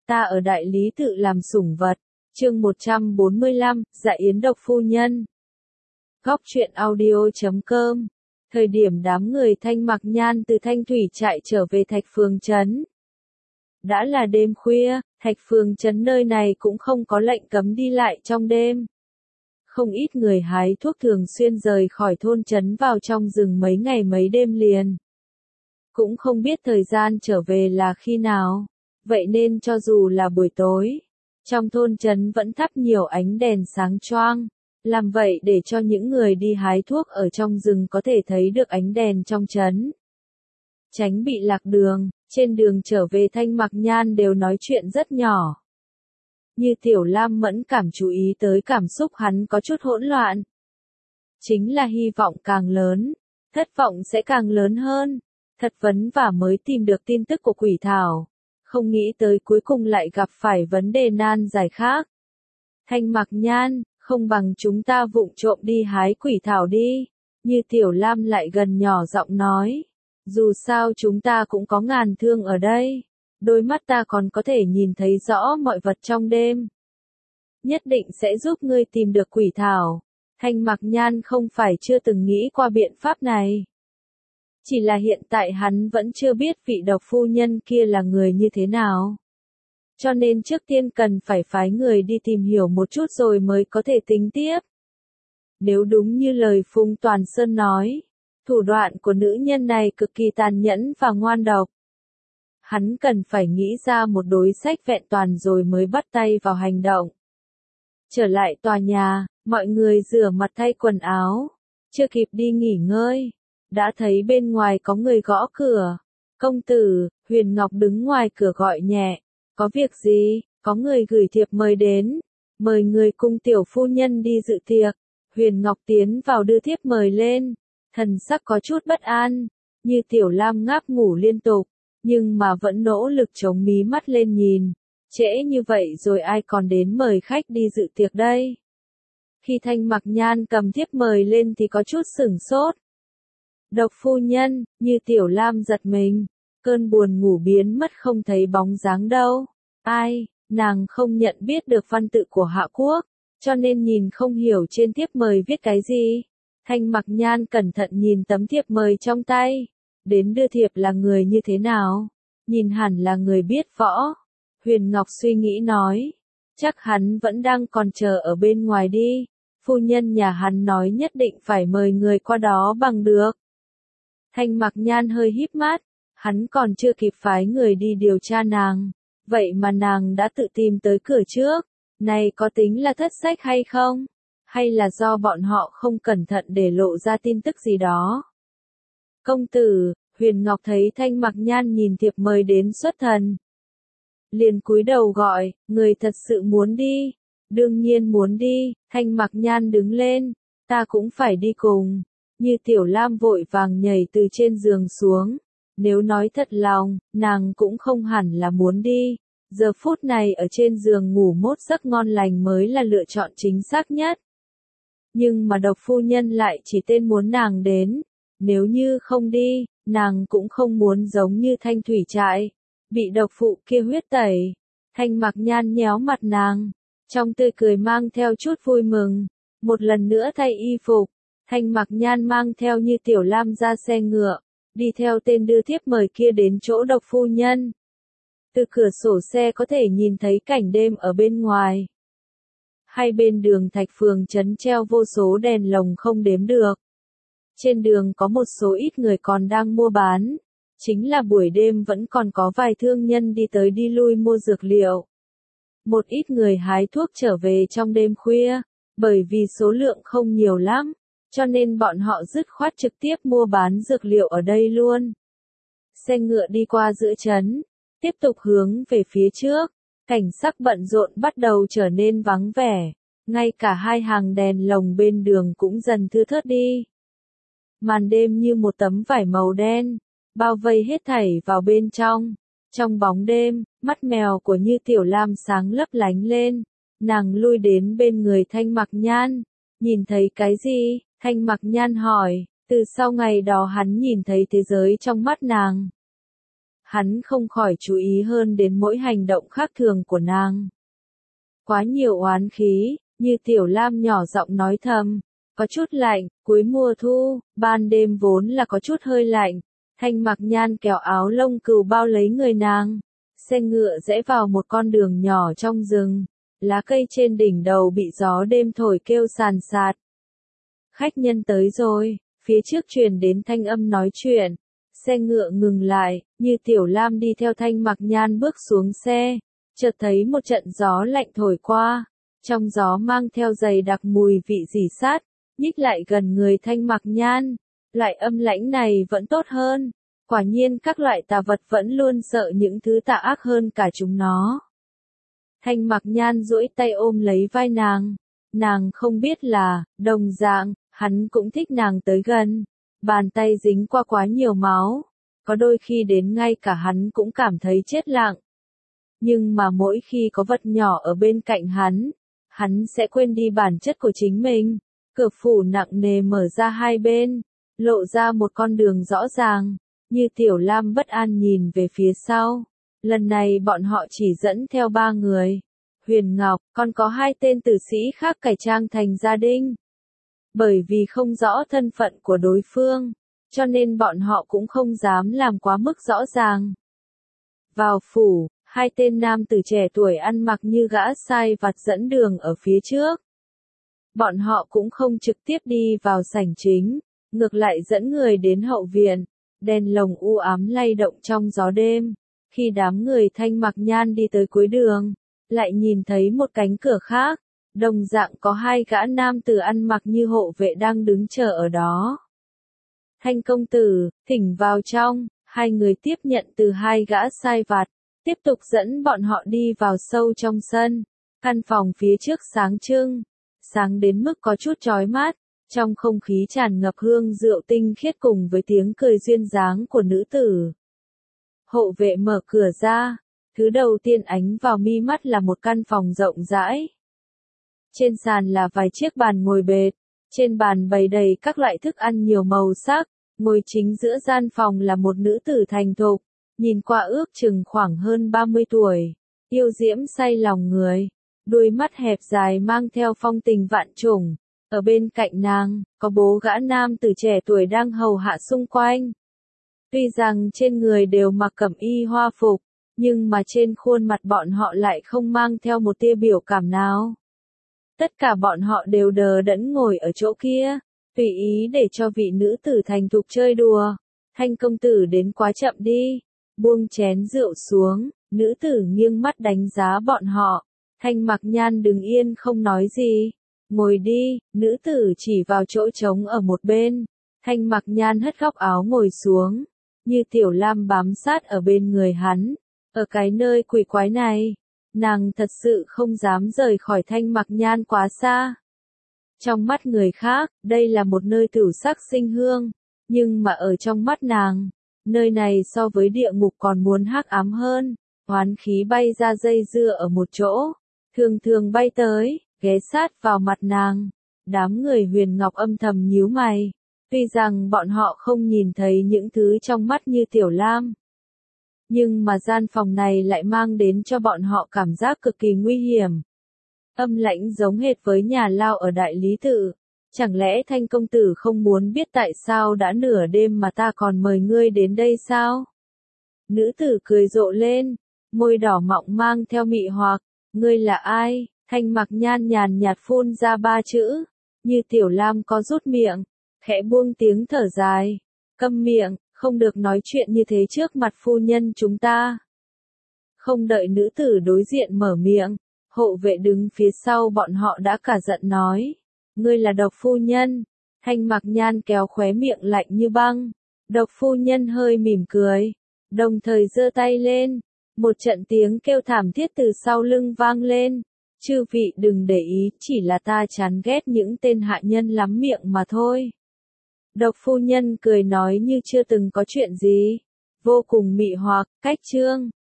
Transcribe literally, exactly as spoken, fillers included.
ta ở đại lý tự làm sủng vật. Chương một trăm bốn mươi lăm, Dạ Yến độc phu nhân. Góc truyện audio chấm com. Thời điểm đám người Thanh Mặc Nhan từ Thanh Thủy Trại trở về Thạch Phường trấn. Đã là đêm khuya, Thạch Phường trấn nơi này cũng không có lệnh cấm đi lại trong đêm. Không ít người hái thuốc thường xuyên rời khỏi thôn trấn vào trong rừng mấy ngày mấy đêm liền. Cũng không biết thời gian trở về là khi nào, vậy nên cho dù là buổi tối, trong thôn trấn vẫn thắp nhiều ánh đèn sáng choang, làm vậy để cho những người đi hái thuốc ở trong rừng có thể thấy được ánh đèn trong trấn. Tránh bị lạc đường, trên đường trở về Thanh Mặc Nhan đều nói chuyện rất nhỏ. Như Tiểu Lam mẫn cảm chú ý tới cảm xúc hắn có chút hỗn loạn. Chính là hy vọng càng lớn, thất vọng sẽ càng lớn hơn. Thật vấn và mới tìm được tin tức của Quỷ Thảo. Không nghĩ tới cuối cùng lại gặp phải vấn đề nan giải khác. Thanh Mặc Nhan, không bằng chúng ta vụng trộm đi hái Quỷ Thảo đi. Như Tiểu Lam lại gần nhỏ giọng nói. Dù sao chúng ta cũng có ngàn thương ở đây. Đôi mắt ta còn có thể nhìn thấy rõ mọi vật trong đêm. Nhất định sẽ giúp ngươi tìm được Quỷ Thảo. Thanh Mặc Nhan không phải chưa từng nghĩ qua biện pháp này. Chỉ là hiện tại hắn vẫn chưa biết vị độc phu nhân kia là người như thế nào. Cho nên trước tiên cần phải phái người đi tìm hiểu một chút rồi mới có thể tính tiếp. Nếu đúng như lời Phùng Toàn Sơn nói, thủ đoạn của nữ nhân này cực kỳ tàn nhẫn và ngoan độc. Hắn cần phải nghĩ ra một đối sách vẹn toàn rồi mới bắt tay vào hành động. Trở lại tòa nhà, mọi người rửa mặt thay quần áo, chưa kịp đi nghỉ ngơi. Đã thấy bên ngoài có người gõ cửa. Công tử, Huyền Ngọc đứng ngoài cửa gọi nhẹ. Có việc gì? Có người gửi thiệp mời đến. Mời người cung tiểu phu nhân đi dự tiệc. Huyền Ngọc tiến vào đưa thiếp mời lên. Thần sắc có chút bất an. Như Tiểu Lam ngáp ngủ liên tục. Nhưng mà vẫn nỗ lực chống mí mắt lên nhìn. Trễ như vậy rồi ai còn đến mời khách đi dự tiệc đây? Khi Thanh Mặc Nhan cầm thiếp mời lên thì có chút sửng sốt. Độc phu nhân, Như Tiểu Lam giật mình, cơn buồn ngủ biến mất không thấy bóng dáng đâu. Ai, nàng không nhận biết được văn tự của Hạ Quốc, cho nên nhìn không hiểu trên thiếp mời viết cái gì. Thanh Mặc Nhan cẩn thận nhìn tấm thiệp mời trong tay, đến đưa thiệp là người như thế nào, nhìn hẳn là người biết võ. Huyền Ngọc suy nghĩ nói, chắc hắn vẫn đang còn chờ ở bên ngoài đi, phu nhân nhà hắn nói nhất định phải mời người qua đó bằng được. Thanh Mặc Nhan hơi híp mắt, hắn còn chưa kịp phái người đi điều tra nàng, vậy mà nàng đã tự tìm tới cửa trước, này có tính là thất sách hay không? Hay là do bọn họ không cẩn thận để lộ ra tin tức gì đó? Công tử, Huyền Ngọc thấy Thanh Mặc Nhan nhìn thiệp mời đến xuất thần. Liền cúi đầu gọi, người thật sự muốn đi? Đương nhiên muốn đi. Thanh Mặc Nhan đứng lên, ta cũng phải đi cùng. Như Tiểu Lam vội vàng nhảy từ trên giường xuống. Nếu nói thật lòng, nàng cũng không hẳn là muốn đi. Giờ phút này ở trên giường ngủ một giấc ngon lành mới là lựa chọn chính xác nhất. Nhưng mà độc phu nhân lại chỉ tên muốn nàng đến. Nếu như không đi, nàng cũng không muốn giống như Thanh Thủy Trại. Bị độc phụ kia huyết tẩy. Thanh Mặc Nhan nhéo mặt nàng. Trong tươi cười mang theo chút vui mừng. Một lần nữa thay y phục. Thanh Mặc Nhan mang theo Như Tiểu Lam ra xe ngựa, đi theo tên đưa thiếp mời kia đến chỗ độc phu nhân. Từ cửa sổ xe có thể nhìn thấy cảnh đêm ở bên ngoài. Hai bên đường Thạch Phường trấn treo vô số đèn lồng không đếm được. Trên đường có một số ít người còn đang mua bán. Chính là buổi đêm vẫn còn có vài thương nhân đi tới đi lui mua dược liệu. Một ít người hái thuốc trở về trong đêm khuya, bởi vì số lượng không nhiều lắm. Cho nên bọn họ dứt khoát trực tiếp mua bán dược liệu ở đây luôn. Xe ngựa đi qua giữa trấn, tiếp tục hướng về phía trước, cảnh sắc bận rộn bắt đầu trở nên vắng vẻ, ngay cả hai hàng đèn lồng bên đường cũng dần thưa thớt đi. Màn đêm như một tấm vải màu đen, bao vây hết thảy vào bên trong. Trong bóng đêm, mắt mèo của Như Tiểu Lam sáng lấp lánh lên, nàng lui đến bên người Thanh Mặc Nhan, nhìn thấy cái gì? Thanh Mặc Nhan hỏi, từ sau ngày đó hắn nhìn thấy thế giới trong mắt nàng. hắn không khỏi chú ý hơn đến mỗi hành động khác thường của nàng. Quá nhiều oán khí, như Tiểu Lam nhỏ giọng nói thầm, có chút lạnh, cuối mùa thu, ban đêm vốn là có chút hơi lạnh, Thanh Mặc Nhan kéo áo lông cừu bao lấy người nàng, xe ngựa rẽ vào một con đường nhỏ trong rừng, lá cây trên đỉnh đầu bị gió đêm thổi kêu sàn sạt. Khách nhân tới rồi, phía trước truyền đến thanh âm nói chuyện, xe ngựa ngừng lại, như Tiểu Lam đi theo Thanh Mặc Nhan bước xuống xe, chợt thấy một trận gió lạnh thổi qua, trong gió mang theo dày đặc mùi vị rỉ sắt, nhích lại gần người Thanh Mặc Nhan, loại âm lãnh này vẫn tốt hơn, quả nhiên các loại tà vật vẫn luôn sợ những thứ tà ác hơn cả chúng nó. Thanh Mặc Nhan duỗi tay ôm lấy vai nàng, nàng không biết là, đồng dạng, hắn cũng thích nàng tới gần, bàn tay dính qua quá nhiều máu, có đôi khi đến ngay cả hắn cũng cảm thấy chết lặng. Nhưng mà mỗi khi có vật nhỏ ở bên cạnh hắn, hắn sẽ quên đi bản chất của chính mình, cửa phủ nặng nề mở ra hai bên, lộ ra một con đường rõ ràng, như Tiểu Lam bất an nhìn về phía sau. Lần này bọn họ chỉ dẫn theo ba người. Huyền Ngọc, còn có hai tên tử sĩ khác cải trang thành gia đình. Bởi vì không rõ thân phận của đối phương, cho nên bọn họ cũng không dám làm quá mức rõ ràng. Vào phủ, hai tên nam tử trẻ tuổi ăn mặc như gã sai vặt dẫn đường ở phía trước. Bọn họ cũng không trực tiếp đi vào sảnh chính, ngược lại dẫn người đến hậu viện, đèn lồng u ám lay động trong gió đêm. Khi đám người Thanh Mặc Nhan đi tới cuối đường, lại nhìn thấy một cánh cửa khác, đồng dạng có hai gã nam tử ăn mặc như hộ vệ đang đứng chờ ở đó. Thanh công tử, thỉnh vào trong, hai người tiếp nhận từ hai gã sai vặt, tiếp tục dẫn bọn họ đi vào sâu trong sân. Căn phòng phía trước sáng trưng, sáng đến mức có chút chói mắt, trong không khí tràn ngập hương rượu tinh khiết cùng với tiếng cười duyên dáng của nữ tử. Hộ vệ mở cửa ra, thứ đầu tiên ánh vào mi mắt là một căn phòng rộng rãi. Trên sàn là vài chiếc bàn ngồi bệt, trên bàn bày đầy các loại thức ăn nhiều màu sắc, ngồi chính giữa gian phòng là một nữ tử thành thục, nhìn qua ước chừng khoảng hơn ba mươi tuổi, yêu diễm say lòng người, đôi mắt hẹp dài mang theo phong tình vạn trùng. Ở bên cạnh nàng, có bố gã nam tử trẻ tuổi đang hầu hạ xung quanh. Tuy rằng trên người đều mặc cẩm y hoa phục, nhưng mà trên khuôn mặt bọn họ lại không mang theo một tia biểu cảm nào. Tất cả bọn họ đều đờ đẫn ngồi ở chỗ kia, tùy ý để cho vị nữ tử thành thục chơi đùa. Thanh công tử đến quá chậm đi, buông chén rượu xuống, nữ tử nghiêng mắt đánh giá bọn họ. Thanh Mặc Nhan đứng yên không nói gì. Ngồi đi, nữ tử chỉ vào chỗ trống ở một bên. Thanh Mặc Nhan hất góc áo ngồi xuống, như Tiểu Lam bám sát ở bên người hắn. Ở cái nơi quỷ quái này, nàng thật sự không dám rời khỏi Thanh Mặc Nhan quá xa. Trong mắt người khác, đây là một nơi tửu sắc sinh hương, nhưng mà ở trong mắt nàng, nơi này so với địa ngục còn muốn hắc ám hơn. Oán khí bay ra dây dưa ở một chỗ, thường thường bay tới, ghé sát vào mặt nàng. Đám người Huyền Ngọc âm thầm nhíu mày, tuy rằng bọn họ không nhìn thấy những thứ trong mắt như Tiểu Lam, nhưng mà gian phòng này lại mang đến cho bọn họ cảm giác cực kỳ nguy hiểm. Âm lãnh giống hệt với nhà lao ở Đại Lý Tự. Chẳng lẽ Thanh công tử không muốn biết tại sao đã nửa đêm mà ta còn mời ngươi đến đây sao? Nữ tử cười rộ lên, môi đỏ mọng mang theo mị hoặc. Ngươi là ai? Thanh Mặc Nhan nhàn nhạt phun ra ba chữ, như Tiểu Lam có rút miệng, khẽ buông tiếng thở dài. Câm miệng, không được nói chuyện như thế trước mặt phu nhân chúng ta. Không đợi nữ tử đối diện mở miệng, hộ vệ đứng phía sau bọn họ đã cả giận nói. Ngươi là Độc phu nhân. Thanh Mặc Nhan kéo khóe miệng lạnh như băng. Độc phu nhân hơi mỉm cười, đồng thời giơ tay lên. Một trận tiếng kêu thảm thiết từ sau lưng vang lên. Chư vị đừng để ý, chỉ là ta chán ghét những tên hạ nhân lắm miệng mà thôi. Độc phu nhân cười nói như chưa từng có chuyện gì. Vô cùng mị hoặc, cách trương,